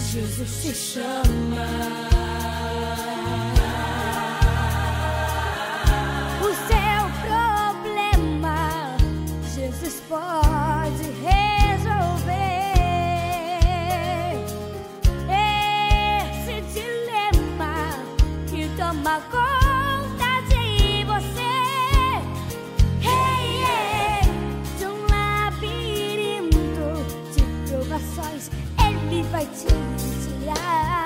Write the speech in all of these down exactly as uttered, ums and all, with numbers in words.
Jesus te chama. O seu problema Jesus pode resolver. Esse dilema que toma conta de você, hey, hey, de um labirinto de provações, Ele vai te tirar.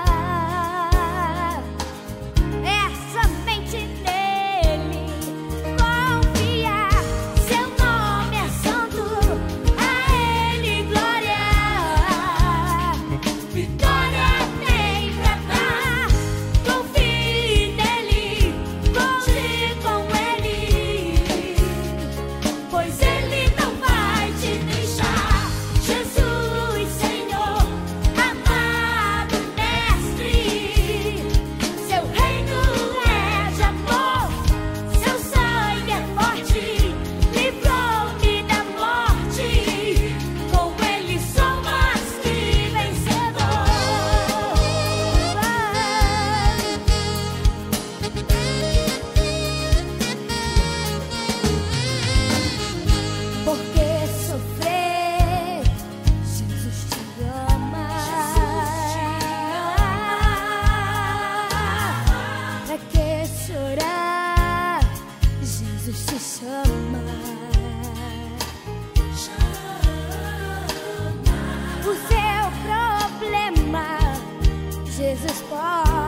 É somente nele confiar. Seu nome é santo, a Ele glória. Vitória tem pra dar. Confie nele, conte com Ele, pois Ele não vai te deixar. Jesus, Senhor, amado Mestre, seu reino é de amor, seu sangue é forte, livrou-me da morte, com Ele sou mais que vencedor. Por que sofrer? Jesus te ama. Pra que chorar? Jesus te chama. O seu problema Jesus pode